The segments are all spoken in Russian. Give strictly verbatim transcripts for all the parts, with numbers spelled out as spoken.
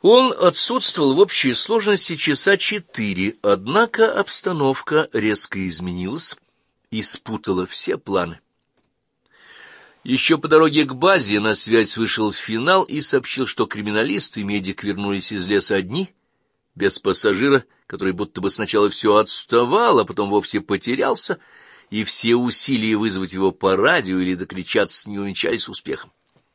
Он отсутствовал в общей сложности часа четыре, однако обстановка резко изменилась и спутала все планы. Еще по дороге к базе на связь вышел Финал и сообщил, что криминалист и медик вернулись из леса одни, без пассажира, который будто бы сначала все отставал, а потом вовсе потерялся, и все усилия вызвать его по радио или докричаться не увенчались успехом.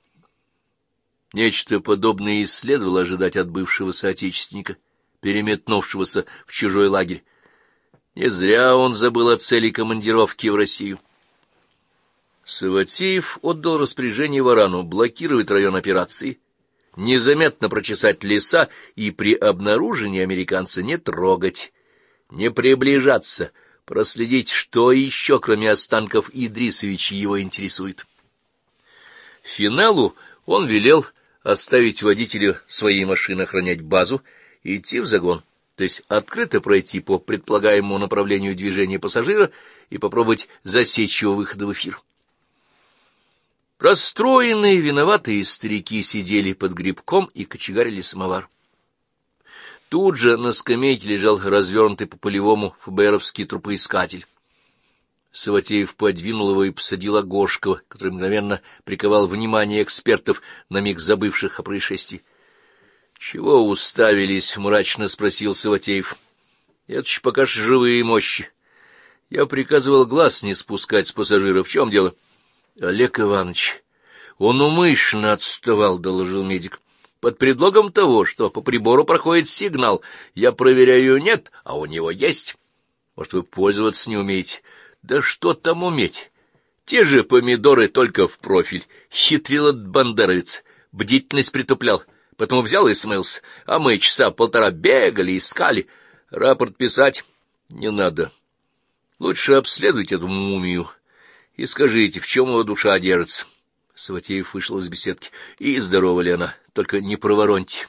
Нечто подобное и следовало ожидать от бывшего соотечественника, переметнувшегося в чужой лагерь. Не зря он забыл о цели командировки в Россию. Саватеев отдал распоряжение Варану блокировать район операции, незаметно прочесать леса и при обнаружении американца не трогать, не приближаться, проследить, что еще, кроме останков Идрисовича, его интересует. Финалу он велел оставить водителя своей машины охранять базу и идти в загон, то есть открыто пройти по предполагаемому направлению движения пассажира и попробовать засечь его выхода в эфир. Расстроенные, виноватые старики сидели под грибком и кочегарили самовар. Тут же на скамейке лежал развернутый по полевому ФБРовский трупоискатель. Саватеев подвинул его и посадил Агошкова, который мгновенно приковал внимание экспертов, на миг забывших о происшествии. — Чего уставились? — мрачно спросил Саватеев. — Это ж пока ж живые мощи. Я приказывал глаз не спускать с пассажиров. В чем дело? — Олег Иванович, он умышленно отставал, — доложил медик. — Под предлогом того, что по прибору проходит сигнал. Я проверяю, нет, а у него есть. Может, вы пользоваться не умеете? Да что там уметь? Те же помидоры, только в профиль. Хитрил этот бандеровец, бдительность притуплял. Потом взял и смылся. А мы часа полтора бегали, искали. Рапорт писать не надо. Лучше обследуйте эту мумию и скажите, в чем его душа держится. Саватеев вышел из беседки. И здорова ли она? Только не провороньте.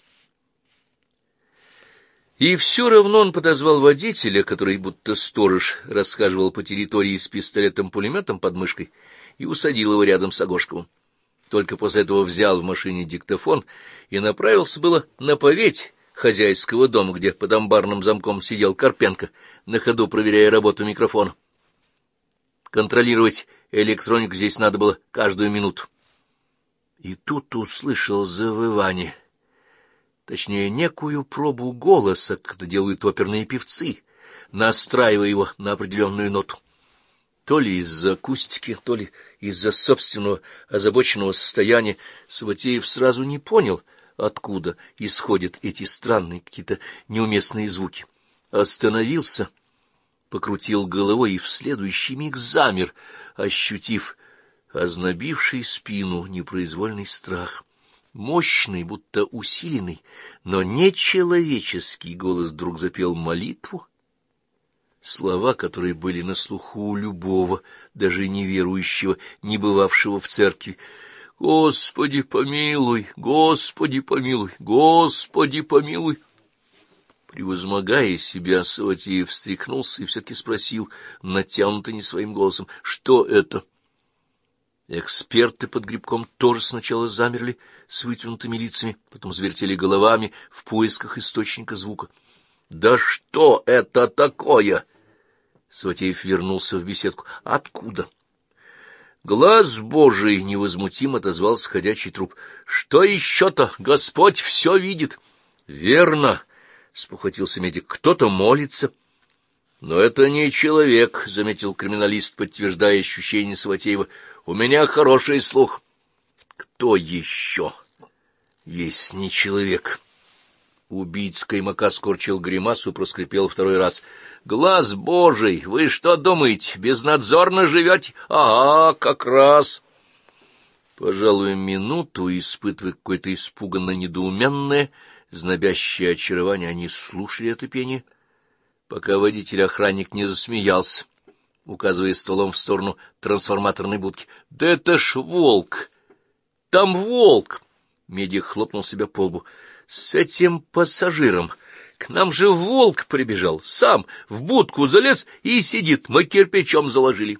И все равно он подозвал водителя, который, будто сторож, расхаживал по территории с пистолетом-пулеметом под мышкой, и усадил его рядом с Агошковым. Только после этого взял в машине диктофон и направился было на поветь хозяйского дома, где под амбарным замком сидел Карпенко, на ходу проверяя работу микрофона. Контролировать электронику здесь надо было каждую минуту. И тут услышал завывание. Точнее, некую пробу голоса, как это делают оперные певцы, настраивая его на определенную ноту. То ли из-за акустики, то ли из-за собственного озабоченного состояния Саватеев сразу не понял, откуда исходят эти странные какие-то неуместные звуки. Остановился, покрутил головой и в следующий миг замер, ощутив ознобивший спину непроизвольный страх. Мощный, будто усиленный, но нечеловеческий голос вдруг запел молитву, слова, которые были на слуху у любого, даже неверующего, не бывавшего в церкви. «Господи, помилуй! Господи, помилуй! Господи, помилуй!» Превозмогая себя, Саватеев встряхнулся и все-таки спросил, натянуто не своим голосом: «Что это?» Эксперты под грибком тоже сначала замерли с вытянутыми лицами, потом завертели головами в поисках источника звука. «Да что это такое?» Саватеев вернулся в беседку. «Откуда?» «Глаз Божий!» — невозмутимо отозвался ходячий труп. «Что еще-то? Господь все видит!» «Верно!» — спохватился медик. «Кто-то молится». «Но это не человек», — заметил криминалист, подтверждая ощущение Саватеева. «У меня хороший слух». «Кто еще?» «Есть не человек». Убийца Каймака скорчил гримасу и проскрипел второй раз. «Глаз Божий! Вы что думаете, безнадзорно живете? Ага, как раз!» Пожалуй, минуту, испытывая какое-то испуганно-недоуменное, знобящее очарование, они слушали это пение, пока водитель-охранник не засмеялся, указывая стволом в сторону трансформаторной будки. «Да это ж волк! Там волк!» Медик хлопнул себя по лбу. «С этим пассажиром! К нам же волк прибежал! Сам в будку залез и сидит! Мы кирпичом заложили!»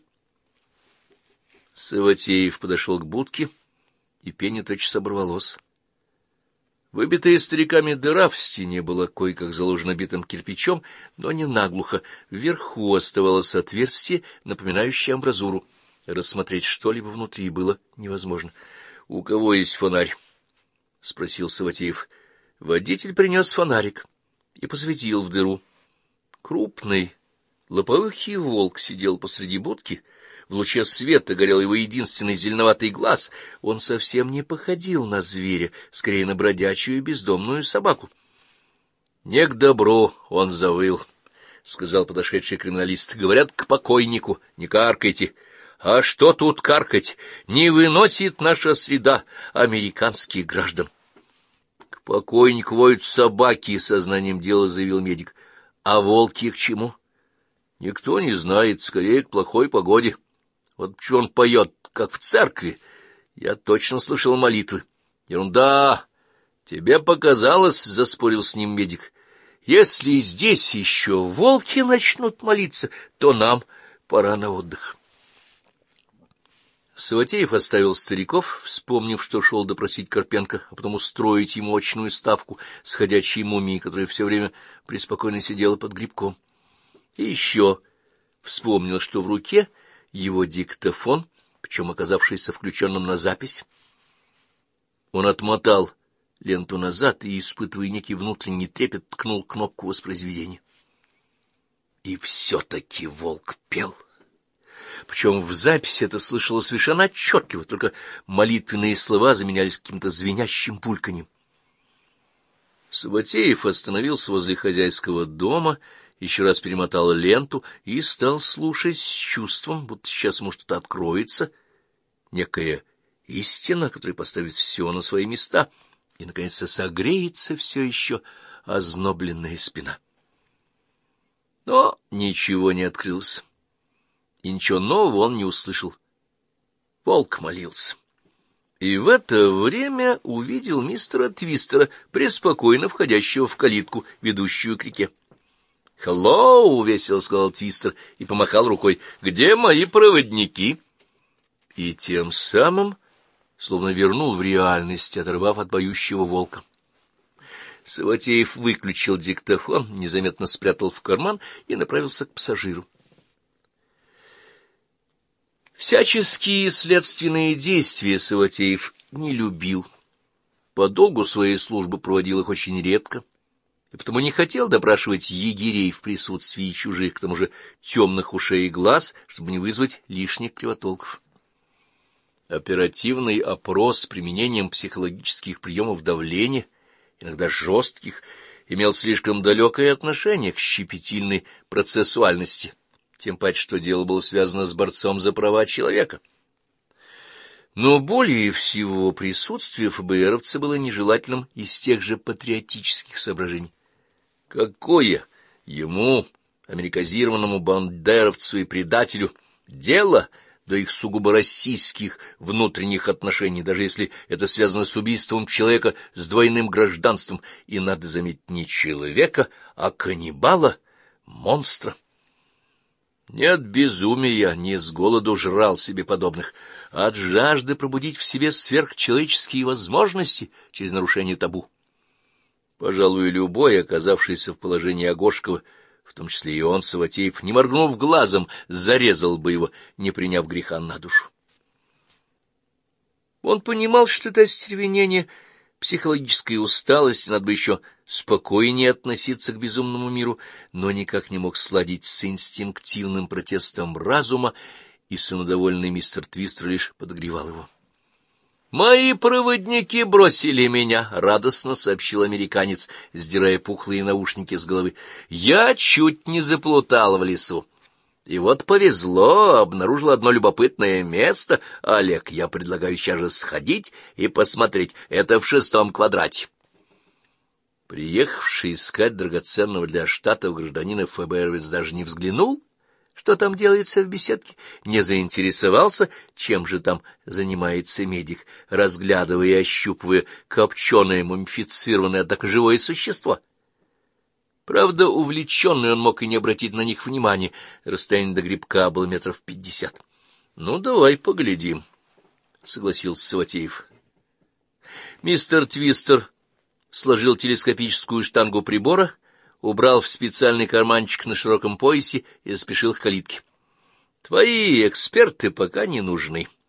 Саватеев подошел к будке, и пение тотчас оборвалось. Выбитая стариками дыра в стене была кое-как заложена битым кирпичом, но не наглухо. Вверху оставалось отверстие, напоминающее амбразуру. Рассмотреть что-либо внутри было невозможно. — У кого есть фонарь? — спросил Саватеев. Водитель принес фонарик и посветил в дыру. Крупный лопоухий волк сидел посреди будки. В луче света горел его единственный зеленоватый глаз. Он совсем не походил на зверя, скорее на бродячую бездомную собаку. — Не к добру он завыл, — сказал подошедший криминалист. — Говорят, к покойнику. Не каркайте. — А что тут каркать? Не выносит наша среда американских граждан. — К покойнику воют собаки, — сознанием дела заявил медик. — А волки к чему? — Никто не знает, скорее к плохой погоде. Вот почему он поет, как в церкви. Я точно слышал молитвы. Ерунда! Тебе показалось, — заспорил с ним медик. Если здесь еще волки начнут молиться, то нам пора на отдых. Саватеев оставил стариков, вспомнив, что шел допросить Карпенко, а потом устроить ему очную ставку с ходячей мумией, которая все время преспокойно сидела под грибком. И еще вспомнил, что в руке его диктофон, причем оказавшийся включенным на запись. Он отмотал ленту назад и, испытывая некий внутренний трепет, ткнул кнопку воспроизведения. И все-таки волк пел. Причем в записи это слышалось совершенно отчетливо, только молитвенные слова заменялись каким-то звенящим бульканьем. Саватеев остановился возле хозяйского дома, еще раз перемотал ленту и стал слушать с чувством, будто сейчас ему что-то откроется, некая истина, которая поставит все на свои места, и, наконец, согреется все еще озлобленная спина. Но ничего не открылось, и ничего нового он не услышал. Волк молился. И в это время увидел мистера Твистера, преспокойно входящего в калитку, ведущую к реке. «Хеллоу!» — весело сказал Твистер и помахал рукой. «Где мои проводники?» И тем самым словно вернул в реальность, оторвав от поющего волка. Саватеев выключил диктофон, незаметно спрятал в карман и направился к пассажиру. Всяческие следственные действия Саватеев не любил. По долгу своей службы проводил их очень редко, и потому не хотел допрашивать егерей в присутствии чужих, к тому же темных ушей и глаз, чтобы не вызвать лишних кривотолков. Оперативный опрос с применением психологических приемов давления, иногда жестких, имел слишком далекое отношение к щепетильной процессуальности, тем паче, что дело было связано с борцом за права человека. Но более всего присутствие ФБРовца было нежелательным из тех же патриотических соображений. Какое ему, американизированному бандеровцу и предателю, дело до их сугубо российских внутренних отношений, даже если это связано с убийством человека с двойным гражданством, и, надо заметить, не человека, а каннибала, монстра? Нет безумия, не с голоду жрал себе подобных, а от жажды пробудить в себе сверхчеловеческие возможности через нарушение табу. Пожалуй, любой, оказавшийся в положении Агошкова, в том числе и он, Саватеев, не моргнув глазом, зарезал бы его, не приняв греха на душу. Он понимал, что это остервенение, психологическая усталость, надо бы еще спокойнее относиться к безумному миру, но никак не мог сладить с инстинктивным протестом разума, и самодовольный мистер Твистер лишь подогревал его. «Мои проводники бросили меня», — радостно сообщил американец, сдирая пухлые наушники с головы. «Я чуть не заплутал в лесу. И вот повезло, обнаружил одно любопытное место. Олег, я предлагаю сейчас же сходить и посмотреть. Это в шестом квадрате». Приехавший искать драгоценного для штатов гражданина ФБРовец даже не взглянул, что там делается в беседке, не заинтересовался, чем же там занимается медик, разглядывая и ощупывая копченое, мумифицированное, однако живое существо. Правда, увлеченный он мог и не обратить на них внимания, расстояние до грибка было метров пятьдесят. — Ну, давай поглядим, — согласился Саватеев. Мистер Твистер сложил телескопическую штангу прибора, убрал в специальный карманчик на широком поясе и заспешил к калитке. — Твои эксперты пока не нужны.